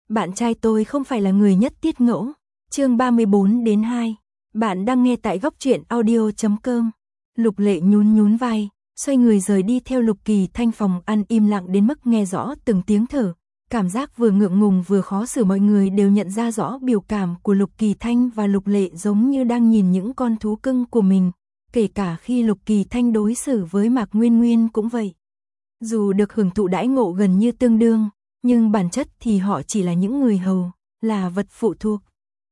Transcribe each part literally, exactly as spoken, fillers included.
Bạn trai tôi không phải là người nhất tiết ngẫu. Chương ba mươi bốn đến hai. Bạn đang nghe tại góc truyện audio chấm com. Lục Lệ nhún nhún vai, xoay người rời đi theo Lục Kỳ Thanh. Phòng ăn im lặng đến mức nghe rõ từng tiếng thở. Cảm giác vừa ngượng ngùng vừa khó xử, mọi người đều nhận ra rõ biểu cảm của Lục Kỳ Thanh và Lục Lệ giống như đang nhìn những con thú cưng của mình. Kể cả khi Lục Kỳ Thanh đối xử với Mạc Nguyên Nguyên cũng vậy. Dù được hưởng thụ đãi ngộ gần như tương đương, nhưng bản chất thì họ chỉ là những người hầu, là vật phụ thuộc.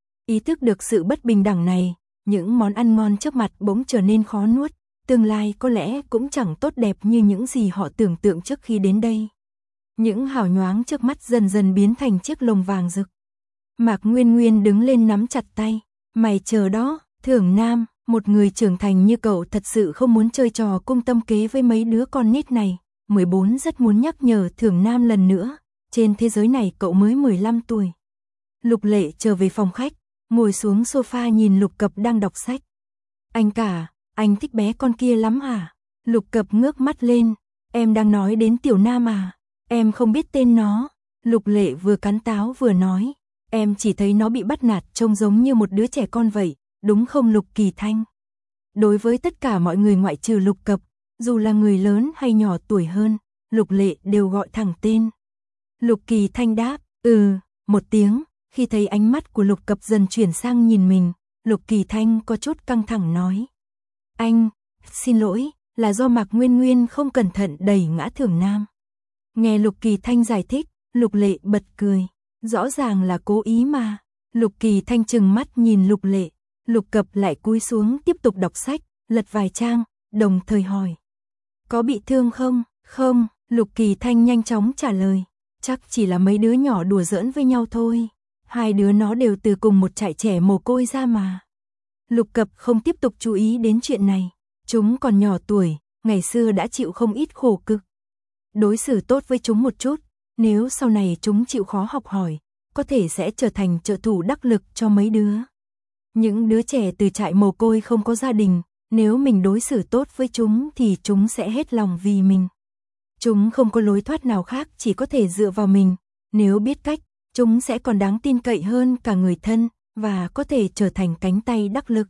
Ý thức được sự bất bình đẳng này, những món ăn ngon trước mặt bỗng trở nên khó nuốt, tương lai có lẽ cũng chẳng tốt đẹp như những gì họ tưởng tượng trước khi đến đây. Những hào nhoáng trước mắt dần dần biến thành chiếc lồng vàng rực. Mạc Nguyên Nguyên đứng lên nắm chặt tay, mày chờ đó, Thưởng Nam, một người trưởng thành như cậu thật sự không muốn chơi trò cung tâm kế với mấy đứa con nít này. mười bốn rất muốn nhắc nhở Thưởng Nam lần nữa, trên thế giới này cậu mới mười lăm tuổi. Lục Lệ trở về phòng khách, ngồi xuống sofa nhìn Lục Cập đang đọc sách. Anh cả, anh thích bé con kia lắm à? Lục Cập ngước mắt lên, em đang nói đến Tiểu Nam à? Em không biết tên nó. Lục Lệ vừa cắn táo vừa nói, em chỉ thấy nó bị bắt nạt trông giống như một đứa trẻ con vậy, đúng không Lục Kỳ Thanh? Đối với tất cả mọi người ngoại trừ Lục Cập, dù là người lớn hay nhỏ tuổi hơn, Lục Lệ đều gọi thẳng tên. Lục Kỳ Thanh đáp, ừ, một tiếng. Khi thấy ánh mắt của Lục Cập dần chuyển sang nhìn mình, Lục Kỳ Thanh có chút căng thẳng nói. Anh, xin lỗi, là do Mạc Nguyên Nguyên không cẩn thận đẩy ngã Thưởng Nam. Nghe Lục Kỳ Thanh giải thích, Lục Lệ bật cười. Rõ ràng là cố ý mà. Lục Kỳ Thanh trừng mắt nhìn Lục Lệ. Lục Cập lại cúi xuống tiếp tục đọc sách, lật vài trang, đồng thời hỏi. Có bị thương không? Không, Lục Kỳ Thanh nhanh chóng trả lời. Chắc chỉ là mấy đứa nhỏ đùa giỡn với nhau thôi. Hai đứa nó đều từ cùng một trại trẻ mồ côi ra mà. Lục Cập không tiếp tục chú ý đến chuyện này. Chúng còn nhỏ tuổi, ngày xưa đã chịu không ít khổ cực. Đối xử tốt với chúng một chút, nếu sau này chúng chịu khó học hỏi, có thể sẽ trở thành trợ thủ đắc lực cho mấy đứa. Những đứa trẻ từ trại mồ côi không có gia đình, nếu mình đối xử tốt với chúng thì chúng sẽ hết lòng vì mình. Chúng không có lối thoát nào khác, chỉ có thể dựa vào mình. Nếu biết cách, chúng sẽ còn đáng tin cậy hơn cả người thân, và có thể trở thành cánh tay đắc lực.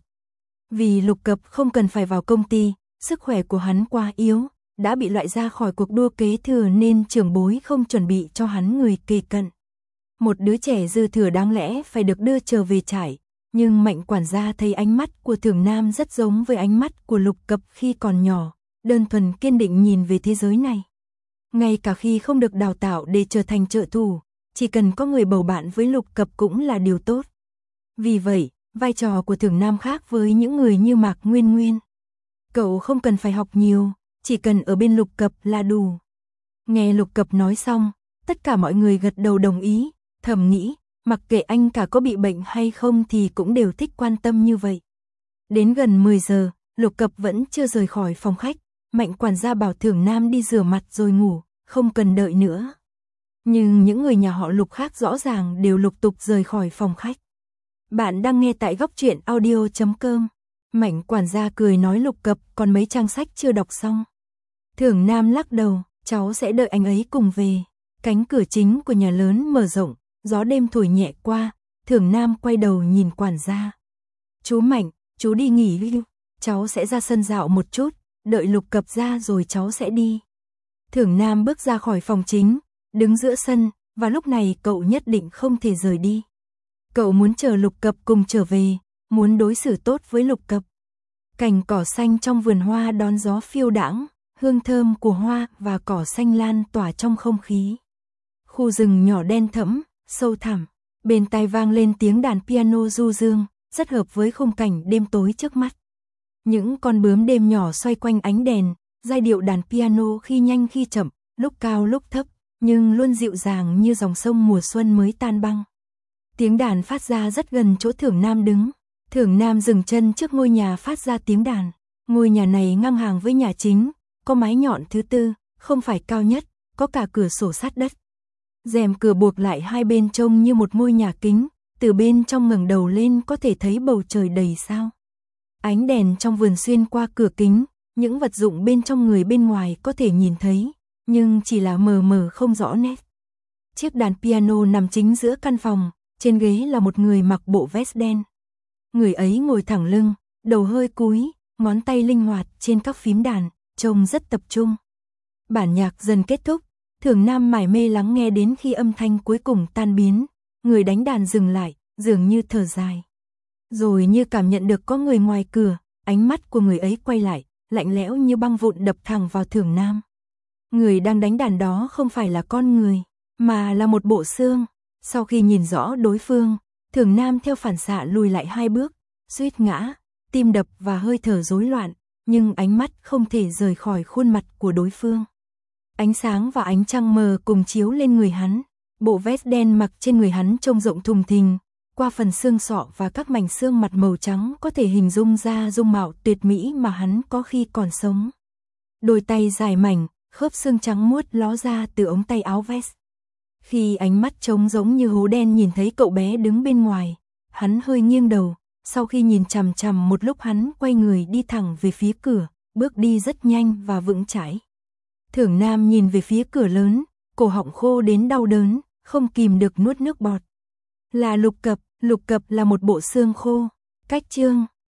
Vì Lục Cập không cần phải vào công ty, sức khỏe của hắn quá yếu, đã bị loại ra khỏi cuộc đua kế thừa nên trưởng bối không chuẩn bị cho hắn người kề cận. Một đứa trẻ dư thừa đáng lẽ phải được đưa trở về trại, nhưng Mạnh quản gia thấy ánh mắt của Thưởng Nam rất giống với ánh mắt của Lục Cập khi còn nhỏ, đơn thuần kiên định nhìn về thế giới này. Ngay cả khi không được đào tạo để trở thành trợ thủ, chỉ cần có người bầu bạn với Lục Cập cũng là điều tốt. Vì vậy, vai trò của Thưởng Nam khác với những người như Mạc Nguyên Nguyên. Cậu không cần phải học nhiều, chỉ cần ở bên Lục Cập là đủ. Nghe Lục Cập nói xong, tất cả mọi người gật đầu đồng ý, thầm nghĩ, mặc kệ anh cả có bị bệnh hay không thì cũng đều thích quan tâm như vậy. Đến gần mười giờ, Lục Cập vẫn chưa rời khỏi phòng khách, Mạnh quản gia bảo Thưởng Nam đi rửa mặt rồi ngủ, không cần đợi nữa. Nhưng những người nhà họ Lục khác rõ ràng đều lục tục rời khỏi phòng khách. Bạn đang nghe tại góc truyện audio chấm com. Mạnh quản gia cười nói Lục Cập còn mấy trang sách chưa đọc xong. Thưởng Nam lắc đầu, cháu sẽ đợi anh ấy cùng về. Cánh cửa chính của nhà lớn mở rộng, gió đêm thổi nhẹ qua, Thưởng Nam quay đầu nhìn quản gia. Chú Mạnh, chú đi nghỉ đi, cháu sẽ ra sân dạo một chút, đợi Lục Cập ra rồi cháu sẽ đi. Thưởng Nam bước ra khỏi phòng chính, đứng giữa sân, và lúc này cậu nhất định không thể rời đi. Cậu muốn chờ Lục Cập cùng trở về, muốn đối xử tốt với Lục Cập. Cành cỏ xanh trong vườn hoa đón gió phiêu đãng, hương thơm của hoa và cỏ xanh lan tỏa trong không khí. Khu rừng nhỏ đen thẫm, sâu thẳm, bên tai vang lên tiếng đàn piano du dương, rất hợp với khung cảnh đêm tối trước mắt. Những con bướm đêm nhỏ xoay quanh ánh đèn, giai điệu đàn piano khi nhanh khi chậm, lúc cao lúc thấp, nhưng luôn dịu dàng như dòng sông mùa xuân mới tan băng. Tiếng đàn phát ra rất gần chỗ Thưởng Nam đứng. Thưởng Nam dừng chân trước ngôi nhà phát ra tiếng đàn. Ngôi nhà này ngang hàng với nhà chính, có mái nhọn thứ tư, không phải cao nhất, có cả cửa sổ sát đất. Rèm cửa buộc lại hai bên trông như một ngôi nhà kính, từ bên trong ngẩng đầu lên có thể thấy bầu trời đầy sao. Ánh đèn trong vườn xuyên qua cửa kính, những vật dụng bên trong người bên ngoài có thể nhìn thấy, nhưng chỉ là mờ mờ không rõ nét. Chiếc đàn piano nằm chính giữa căn phòng, trên ghế là một người mặc bộ vest đen. Người ấy ngồi thẳng lưng, đầu hơi cúi, ngón tay linh hoạt trên các phím đàn, trông rất tập trung. Bản nhạc dần kết thúc, Thường Nam mải mê lắng nghe đến khi âm thanh cuối cùng tan biến, người đánh đàn dừng lại, dường như thở dài. Rồi như cảm nhận được có người ngoài cửa, ánh mắt của người ấy quay lại, lạnh lẽo như băng vụn đập thẳng vào Thường Nam. Người đang đánh đàn đó không phải là con người, mà là một bộ xương. Sau khi nhìn rõ đối phương, Thường Nam theo phản xạ lùi lại hai bước, suýt ngã, tim đập và hơi thở rối loạn, nhưng ánh mắt không thể rời khỏi khuôn mặt của đối phương. Ánh sáng và ánh trăng mờ cùng chiếu lên người hắn, bộ vest đen mặc trên người hắn trông rộng thùng thình, qua phần xương sọ và các mảnh xương mặt màu trắng có thể hình dung ra dung mạo tuyệt mỹ mà hắn có khi còn sống. Đôi tay dài mảnh, khớp xương trắng muốt ló ra từ ống tay áo vest. Khi ánh mắt trống giống như hố đen nhìn thấy cậu bé đứng bên ngoài, hắn hơi nghiêng đầu, sau khi nhìn chằm chằm một lúc hắn quay người đi thẳng về phía cửa, bước đi rất nhanh và vững chãi. Thường Nam nhìn về phía cửa lớn, cổ họng khô đến đau đớn, không kìm được nuốt nước bọt. Là Lục Cập, Lục Cập là một bộ xương khô. Cách chương